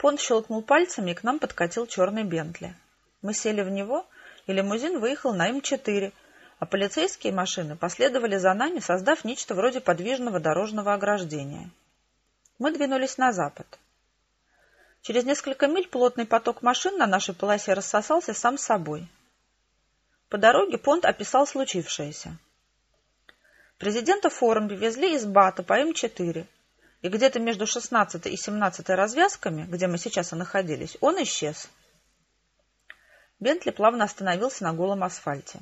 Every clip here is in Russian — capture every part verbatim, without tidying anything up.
Понт щелкнул пальцами, и к нам подкатил черный Бентли. Мы сели в него, и лимузин выехал на Эм четыре, а полицейские машины последовали за нами, создав нечто вроде подвижного дорожного ограждения. Мы двинулись на запад. Через несколько миль плотный поток машин на нашей полосе рассосался сам собой. По дороге Понт описал случившееся. Президента Форумби везли из Бата по Эм четыре, и где-то между шестнадцатой и семнадцатой развязками, где мы сейчас и находились, он исчез. Бентли плавно остановился на голом асфальте.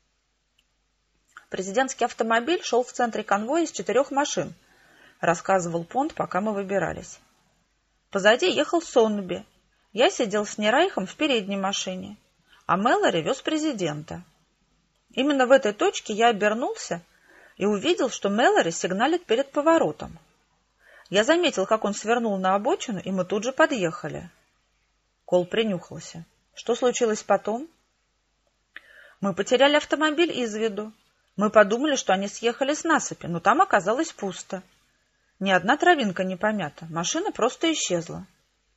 Президентский автомобиль шел в центре конвоя из четырех машин, рассказывал Понт, пока мы выбирались. Позади ехал Соннеби. Я сидел с Нерайхом в передней машине, а Мэлори вез президента. Именно в этой точке я обернулся и увидел, что Мэлори сигналит перед поворотом. Я заметил, как он свернул на обочину, и мы тут же подъехали. Кол принюхался. Что случилось потом? Мы потеряли автомобиль из виду. Мы подумали, что они съехали с насыпи, но там оказалось пусто. Ни одна травинка не помята, машина просто исчезла.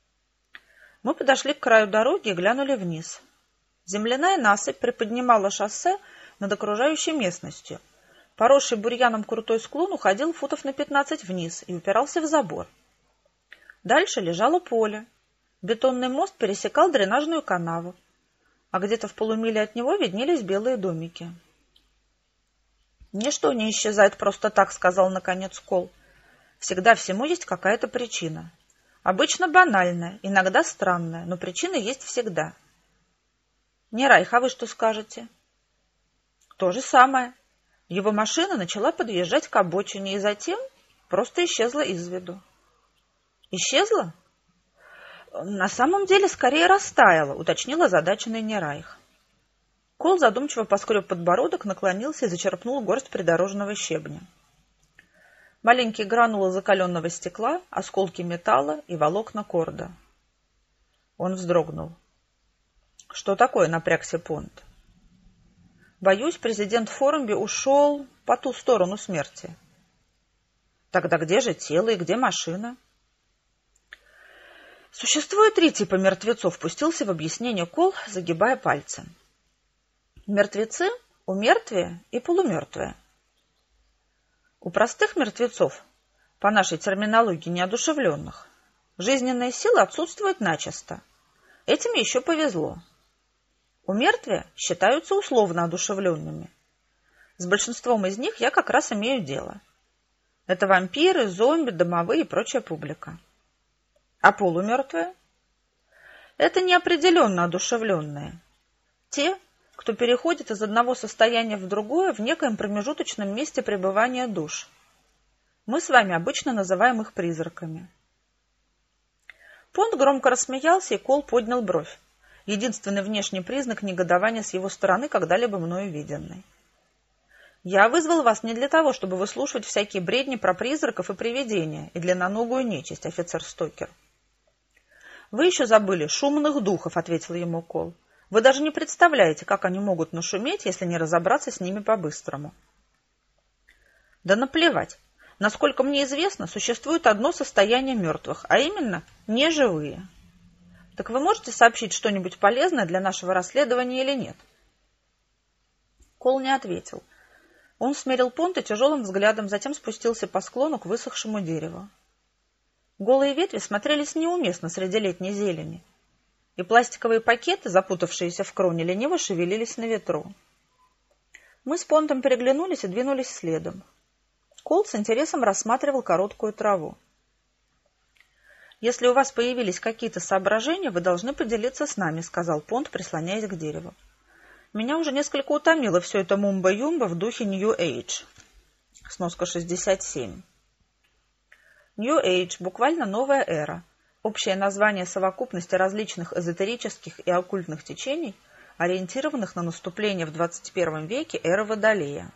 Мы подошли к краю дороги и глянули вниз. Земляная насыпь приподнимала шоссе над окружающей местностью. Поросший бурьяном крутой склон уходил футов на пятнадцать вниз и упирался в забор. Дальше лежало поле. Бетонный мост пересекал дренажную канаву, а где-то в полумиле от него виднелись белые домики. «Ничто не исчезает просто так», — сказал наконец Кол. «Всегда всему есть какая-то причина. Обычно банальная, иногда странная, но причина есть всегда». «Нерайх, а вы что скажете?» «То же самое. Его машина начала подъезжать к обочине и затем просто исчезла из виду». «Исчезла?» «На самом деле скорее растаяла», — уточнил озадаченный Нерайх. Кол задумчиво поскреб подбородок, наклонился и зачерпнул горсть придорожного щебня. Маленькие гранулы закаленного стекла, осколки металла и волокна корда. Он вздрогнул. «Что такое?» — напрягся Понт. «Боюсь, президент Форумби ушел по ту сторону смерти». «Тогда где же тело и где машина?» «Существует три типа мертвецов», — пустился в объяснение Кол, загибая пальцы. «Мертвецы, умертвие и полумертвые. У простых мертвецов, по нашей терминологии неодушевленных, жизненные силы отсутствуют начисто. Этим еще повезло. У мертвия считаются условно одушевленными. С большинством из них я как раз имею дело. Это вампиры, зомби, домовые и прочая публика. А полумертвые? Это неопределенно одушевленные. Те, кто переходит из одного состояния в другое в некоем промежуточном месте пребывания душ. Мы с вами обычно называем их призраками». Понт громко рассмеялся, и Кол поднял бровь. Единственный внешний признак негодования с его стороны, когда-либо мною виденный. «Я вызвал вас не для того, чтобы выслушивать всякие бредни про призраков и привидения и длинноногую нечисть, офицер Стокер». «Вы еще забыли шумных духов», — ответил ему Кол. «Вы даже не представляете, как они могут нашуметь, если не разобраться с ними по-быстрому». «Да наплевать. Насколько мне известно, существует одно состояние мертвых, а именно неживые. Так вы можете сообщить что-нибудь полезное для нашего расследования или нет?» Кол не ответил. Он смерил Понта тяжелым взглядом, затем спустился по склону к высохшему дереву. Голые ветви смотрелись неуместно среди летней зелени, и пластиковые пакеты, запутавшиеся в кроне, лениво шевелились на ветру. Мы с Понтом переглянулись и двинулись следом. Кол с интересом рассматривал короткую траву. «Если у вас появились какие-то соображения, вы должны поделиться с нами», — сказал Понт, прислоняясь к дереву. «Меня уже несколько утомило все это мумба-юмба в духе Нью-Эйдж». Сноска шестьдесят семь. Нью-Эйдж, буквально новая эра, общее название совокупности различных эзотерических и оккультных течений, ориентированных на наступление в двадцать первом веке эры Водолея.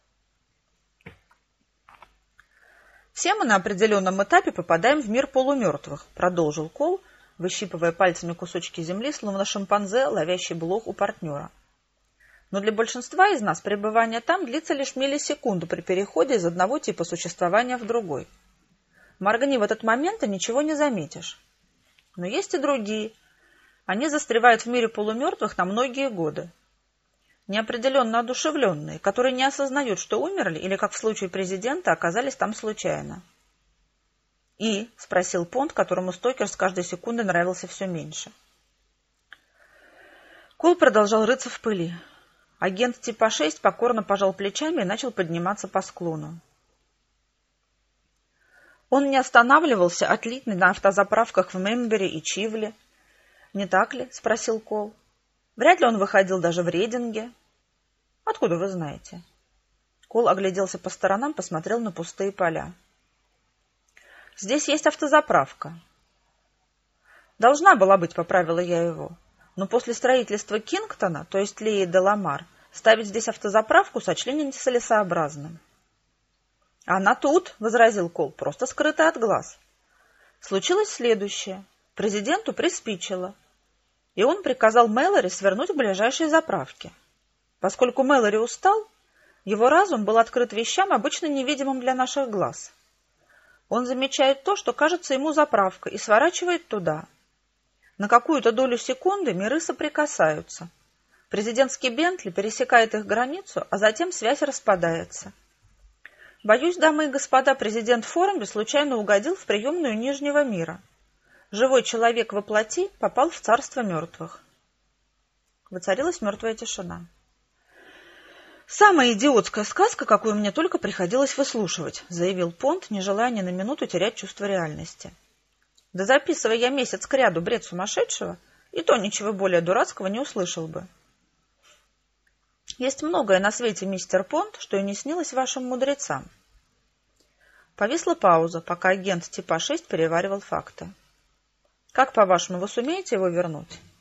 «Все мы на определенном этапе попадаем в мир полумертвых», — продолжил Кол, выщипывая пальцами кусочки земли, словно шимпанзе, ловящий блох у партнера. «Но для большинства из нас пребывание там длится лишь миллисекунду при переходе из одного типа существования в другой. Моргни в этот момент, и ничего не заметишь. Но есть и другие. Они застревают в мире полумертвых на многие годы. Неопределенно одушевленные, которые не осознают, что умерли, или, как в случае президента, оказались там случайно. «И?» – спросил Понт, которому Стокер с каждой секундой нравился все меньше. Кол продолжал рыться в пыли. Агент типа шесть покорно пожал плечами и начал подниматься по склону. Он не останавливался отлить на автозаправках в Мембере и Чивле. «Не так ли?» – спросил Кол. «Вряд ли он выходил даже в Рейдинге». «Откуда вы знаете?» Кол огляделся по сторонам, посмотрел на пустые поля. «Здесь есть автозаправка». «Должна была быть», — поправила я его. «Но после строительства Кингтона, то есть Леи де Ламар, ставить здесь автозаправку сочли нецелесообразным». «Она тут», — возразил Кол, — «просто скрыта от глаз». Случилось следующее. Президенту приспичило, и он приказал Мэлори свернуть к ближайшей заправке. Поскольку Мэлори устал, его разум был открыт вещам, обычно невидимым для наших глаз. Он замечает то, что кажется ему заправкой, и сворачивает туда. На какую-то долю секунды миры соприкасаются. Президентский Бентли пересекает их границу, а затем связь распадается. Боюсь, дамы и господа, президент Форумби случайно угодил в приемную Нижнего мира. Живой человек во плоти попал в царство мертвых. Воцарилась мертвая тишина. «Самая идиотская сказка, какую мне только приходилось выслушивать», — заявил Понт, не желая ни на минуту терять чувство реальности. «Да записывая я месяц кряду бред сумасшедшего, и то ничего более дурацкого не услышал бы». «Есть многое на свете, мистер Понт, что и не снилось вашим мудрецам». Повисла пауза, пока агент типа шесть переваривал факты. «Как, по-вашему, вы сумеете его вернуть?»